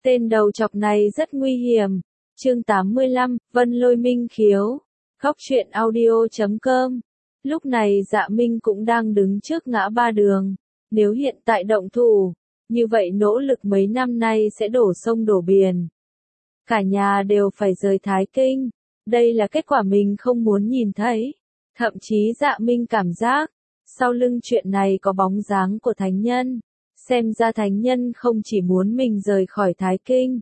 Tên đầu chọc này rất nguy hiểm. Chương 85, Vân Lôi Minh Khiếu. Góc truyện audio.com. Lúc này Dạ Minh cũng đang đứng trước ngã ba đường. Nếu hiện tại động thủ, như vậy nỗ lực mấy năm nay sẽ đổ sông đổ biển. Cả nhà đều phải rời Thái Kinh. Đây là kết quả mình không muốn nhìn thấy. Thậm chí Dạ Minh cảm giác, sau lưng chuyện này có bóng dáng của thánh nhân. Xem ra thánh nhân không chỉ muốn mình rời khỏi Thái Kinh,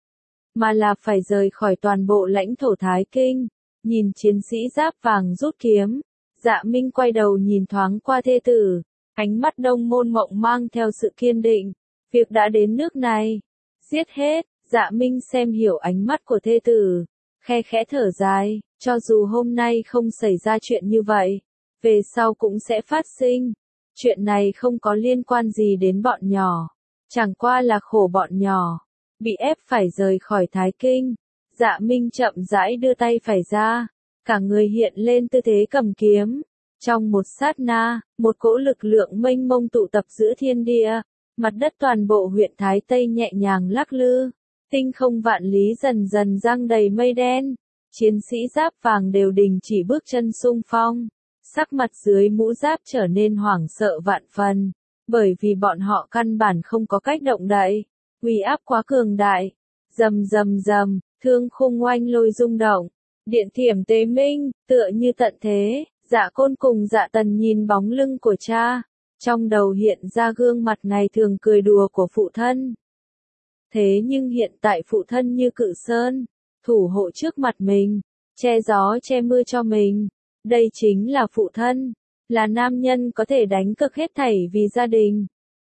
mà là phải rời khỏi toàn bộ lãnh thổ Thái Kinh. Nhìn chiến sĩ giáp vàng rút kiếm, Dạ Minh quay đầu nhìn thoáng qua thê tử, ánh mắt Đông Môn Mộng mang theo sự kiên định. Việc đã đến nước này, giết hết. Dạ Minh xem hiểu ánh mắt của thê tử, khe khẽ thở dài, cho dù hôm nay không xảy ra chuyện như vậy, về sau cũng sẽ phát sinh. Chuyện này không có liên quan gì đến bọn nhỏ, chẳng qua là khổ bọn nhỏ, bị ép phải rời khỏi Thái Kinh. Dạ Minh chậm rãi đưa tay phải ra, cả người hiện lên tư thế cầm kiếm. Trong một sát na, một cỗ lực lượng mênh mông tụ tập giữa thiên địa, mặt đất toàn bộ huyện Thái Tây nhẹ nhàng lắc lư, tinh không vạn lý dần dần giăng đầy mây đen. Chiến sĩ giáp vàng đều đình chỉ bước chân xung phong, sắc mặt dưới mũ giáp trở nên hoảng sợ vạn phần, bởi vì bọn họ căn bản không có cách động đậy, uy áp quá cường đại. Rầm rầm rầm, thương khung oanh lôi rung động, điện thiểm tế minh, tựa như tận thế. Dạ Côn cùng Dạ Tần nhìn bóng lưng của cha, trong đầu hiện ra gương mặt ngày thường cười đùa của phụ thân. Thế nhưng hiện tại phụ thân như cự sơn, thủ hộ trước mặt mình, che gió che mưa cho mình. Đây chính là phụ thân, là nam nhân có thể đánh cược hết thảy vì gia đình.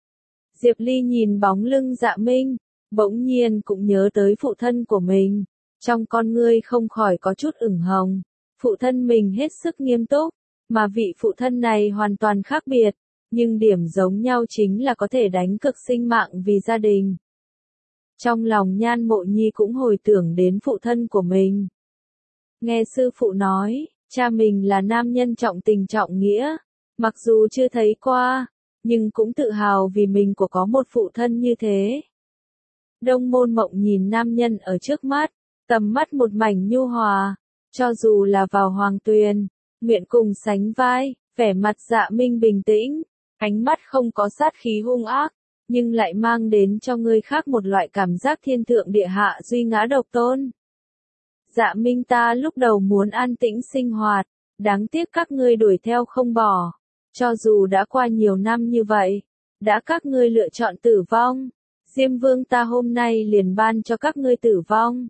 Diệp Ly nhìn bóng lưng Dạ Minh, bỗng nhiên cũng nhớ tới phụ thân của mình, trong con ngươi không khỏi có chút ửng hồng. Phụ thân mình hết sức nghiêm túc, mà vị phụ thân này hoàn toàn khác biệt, nhưng điểm giống nhau chính là có thể đánh cược sinh mạng vì gia đình. Trong lòng Nhan Mộ Nhi cũng hồi tưởng đến phụ thân của mình. Nghe sư phụ nói, cha mình là nam nhân trọng tình trọng nghĩa, mặc dù chưa thấy qua, nhưng cũng tự hào vì mình có một phụ thân như thế. Đông Môn Mộng nhìn nam nhân ở trước mắt, tầm mắt một mảnh nhu hòa, cho dù là vào hoàng tuyền, nguyện cùng sánh vai. Vẻ mặt Dạ Minh bình tĩnh, ánh mắt không có sát khí hung ác, nhưng lại mang đến cho người khác một loại cảm giác thiên thượng địa hạ duy ngã độc tôn. Dạ Minh, ta lúc đầu muốn an tĩnh sinh hoạt, đáng tiếc các ngươi đuổi theo không bỏ. Cho dù đã qua nhiều năm như vậy, đã các ngươi lựa chọn tử vong, Diêm Vương ta hôm nay liền ban cho các ngươi tử vong.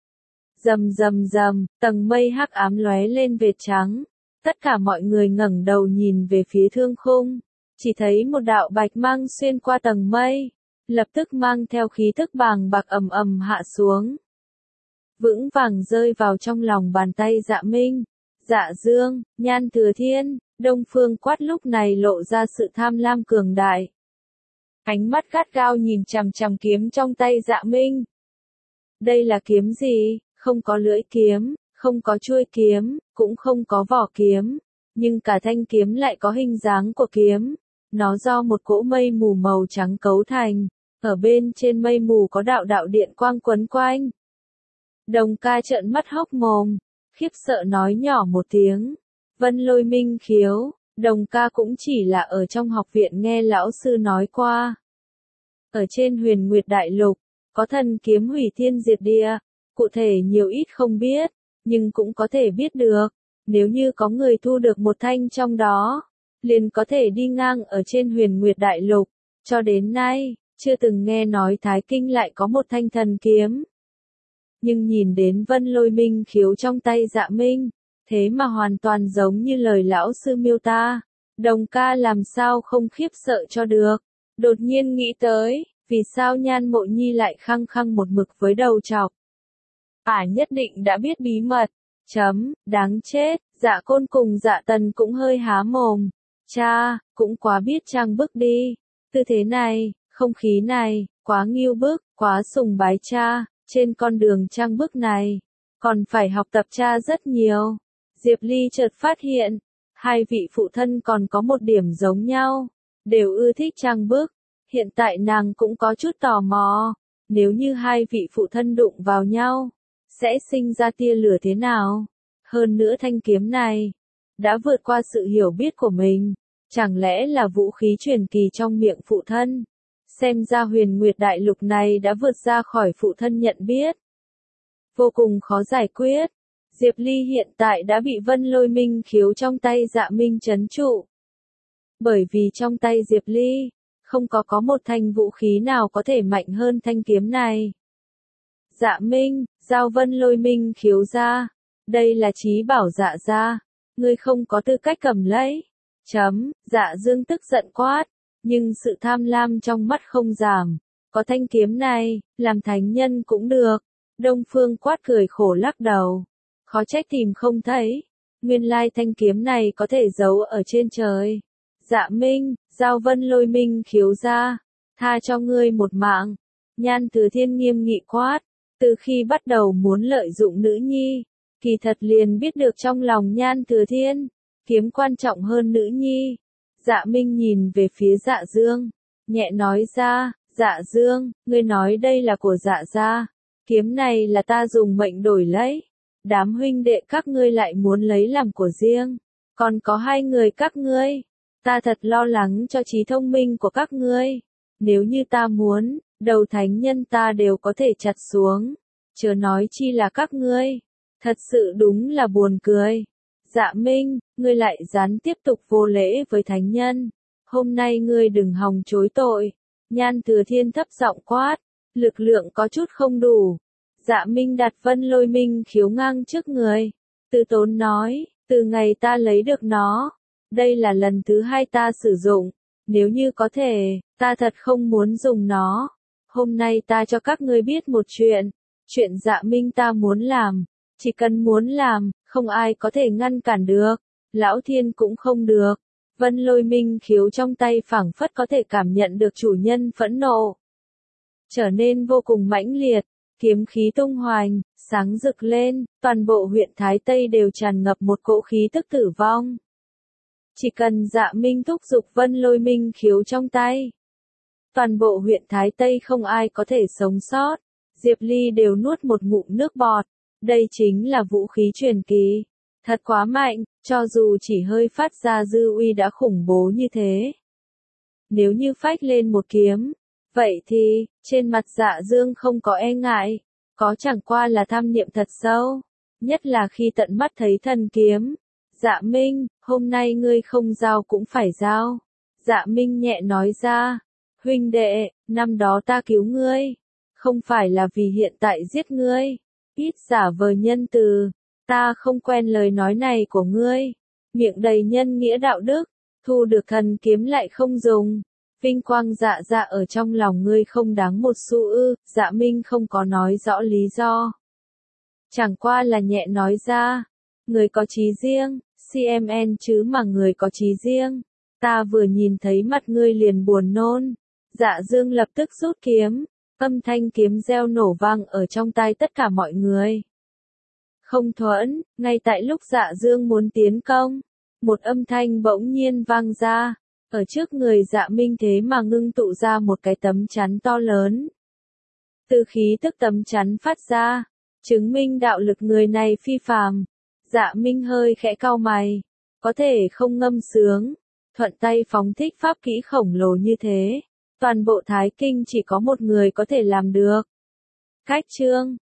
Rầm rầm rầm, tầng mây hắc ám lóe lên vệt trắng, tất cả mọi người ngẩng đầu nhìn về phía thương khung, chỉ thấy một đạo bạch mang xuyên qua tầng mây, lập tức mang theo khí tức bàng bạc ầm ầm hạ xuống, vững vàng rơi vào trong lòng bàn tay Dạ Minh. Dạ Dương, Nhan Thừa Thiên, Đông Phương Quát lúc này lộ ra sự tham lam cường đại. Ánh mắt gắt gao nhìn chằm chằm kiếm trong tay Dạ Minh. Đây là kiếm gì? Không có lưỡi kiếm, không có chuôi kiếm, cũng không có vỏ kiếm, nhưng cả thanh kiếm lại có hình dáng của kiếm. Nó do một cỗ mây mù màu trắng cấu thành, ở bên trên mây mù có đạo đạo điện quang quấn quanh. Đồng ca trợn mắt hốc mồm, khiếp sợ nói nhỏ một tiếng. Vân Lôi Minh Khiếu. Đồng ca cũng chỉ là ở trong học viện nghe lão sư nói qua. Ở trên Huyền Nguyệt Đại Lục, có thần kiếm hủy thiên diệt địa, cụ thể nhiều ít không biết, nhưng cũng có thể biết được, nếu như có người thu được một thanh trong đó, liền có thể đi ngang ở trên Huyền Nguyệt Đại Lục. Cho đến nay, chưa từng nghe nói Thái Kinh lại có một thanh thần kiếm. Nhưng nhìn đến Vân Lôi Minh Khiếu trong tay Dạ Minh, thế mà hoàn toàn giống như lời lão sư miêu tả. Đồng ca làm sao không khiếp sợ cho được. Đột nhiên nghĩ tới, vì sao Nhan Mộ Nhi lại khăng khăng một mực với đầu trọc. Nhất định đã biết bí mật. Đáng chết. Dạ Côn cùng Dạ Tần cũng hơi há mồm. Cha, cũng quá biết trang bức đi. Tư thế này, không khí này, quá nghiêu bức, quá sùng bái cha. Trên con đường trang bức này, còn phải học tập cha rất nhiều. Diệp Ly chợt phát hiện, hai vị phụ thân còn có một điểm giống nhau, đều ưa thích trang bức. Hiện tại nàng cũng có chút tò mò, Nếu như hai vị phụ thân đụng vào nhau, sẽ sinh ra tia lửa thế nào? Hơn nữa thanh kiếm này, đã vượt qua sự hiểu biết của mình. Chẳng lẽ là vũ khí truyền kỳ trong miệng phụ thân? Xem ra Huyền Nguyệt Đại Lục này đã vượt ra khỏi phụ thân nhận biết. Vô cùng khó giải quyết. Diệp Ly hiện tại đã bị Vân Lôi Minh khiếu trong tay Dạ Minh trấn trụ. Bởi vì trong tay Diệp Ly, không có một thanh vũ khí nào có thể mạnh hơn thanh kiếm này. Dạ Minh, giao Vân Lôi Minh khiếu ra. Đây là chí bảo Dạ gia, ngươi không có tư cách cầm lấy. Dạ Dương tức giận quát, nhưng sự tham lam trong mắt không giảm. Có thanh kiếm này, làm thánh nhân cũng được. Đông Phương Quát cười khổ lắc đầu. Khó trách tìm không thấy. Nguyên lai thanh kiếm này có thể giấu ở trên trời. Dạ Minh, giao Vân Lôi Minh khiếu ra. Tha cho ngươi một mạng. Nhan Thừa Thiên nghiêm nghị quát. Từ khi bắt đầu muốn lợi dụng nữ nhi, kỳ thật liền biết được trong lòng Nhan Thừa Thiên, kiếm quan trọng hơn nữ nhi. Dạ Minh nhìn về phía Dạ Dương, nhẹ nói ra, Dạ Dương, ngươi nói đây là của Dạ gia, kiếm này là ta dùng mệnh đổi lấy, đám huynh đệ các ngươi lại muốn lấy làm của riêng, còn có hai người các ngươi, ta thật lo lắng cho trí thông minh của các ngươi, nếu như ta muốn, đầu thánh nhân ta đều có thể chặt xuống, chớ nói chi là các ngươi, thật sự đúng là buồn cười. Dạ Minh, ngươi lại dám tiếp tục vô lễ với thánh nhân. Hôm nay ngươi đừng hòng chối tội. Nhan Thừa Thiên thấp giọng quát, lực lượng có chút không đủ. Dạ Minh đặt Vân Lôi Minh khiếu ngang trước người. Từ tốn nói, từ ngày ta lấy được nó, đây là lần thứ hai ta sử dụng. Nếu như có thể, ta thật không muốn dùng nó. Hôm nay ta cho các ngươi biết một chuyện. Chuyện Dạ Minh ta muốn làm. Chỉ cần muốn làm, không ai có thể ngăn cản được. Lão Thiên cũng không được. Vân Lôi Minh khiếu trong tay phảng phất có thể cảm nhận được chủ nhân phẫn nộ. Trở nên vô cùng mãnh liệt, kiếm khí tung hoành, sáng rực lên, toàn bộ huyện Thái Tây đều tràn ngập một cỗ khí tức tử vong. Chỉ cần Dạ Minh thúc giục Vân Lôi Minh khiếu trong tay, toàn bộ huyện Thái Tây không ai có thể sống sót. Diệp Ly đều nuốt một ngụm nước bọt. Đây chính là vũ khí truyền kỳ. Thật quá mạnh, cho dù chỉ hơi phát ra dư uy đã khủng bố như thế. Nếu như phách lên một kiếm, vậy thì, trên mặt Dạ Dương không có e ngại, có chẳng qua là tham niệm thật sâu. Nhất là khi tận mắt thấy thần kiếm. Dạ Minh, hôm nay ngươi không giao cũng phải giao. Dạ Minh nhẹ nói ra, huynh đệ, năm đó ta cứu ngươi, không phải là vì hiện tại giết ngươi. Ít giả vờ nhân từ, ta không quen lời nói này của ngươi, miệng đầy nhân nghĩa đạo đức, thu được thần kiếm lại không dùng, vinh quang Dạ gia ở trong lòng ngươi không đáng một xu ư. Dạ Minh không có nói rõ lý do, chẳng qua là nhẹ nói ra, người có chí riêng, CMN chứ mà người có chí riêng, ta vừa nhìn thấy mặt ngươi liền buồn nôn. Dạ Dương lập tức rút kiếm. Âm thanh kiếm reo nổ vang ở trong tai tất cả mọi người. Không thuẫn, ngay tại lúc Dạ Dương muốn tiến công, một âm thanh bỗng nhiên vang ra, ở trước người Dạ Minh thế mà ngưng tụ ra một cái tấm chắn to lớn. Từ khí tức tấm chắn phát ra, chứng minh đạo lực người này phi phàm. Dạ Minh hơi khẽ cau mày, có thể không ngâm sướng, thuận tay phóng thích pháp kỹ khổng lồ như thế. Toàn bộ Thái Kinh chỉ có một người có thể làm được. Cách chương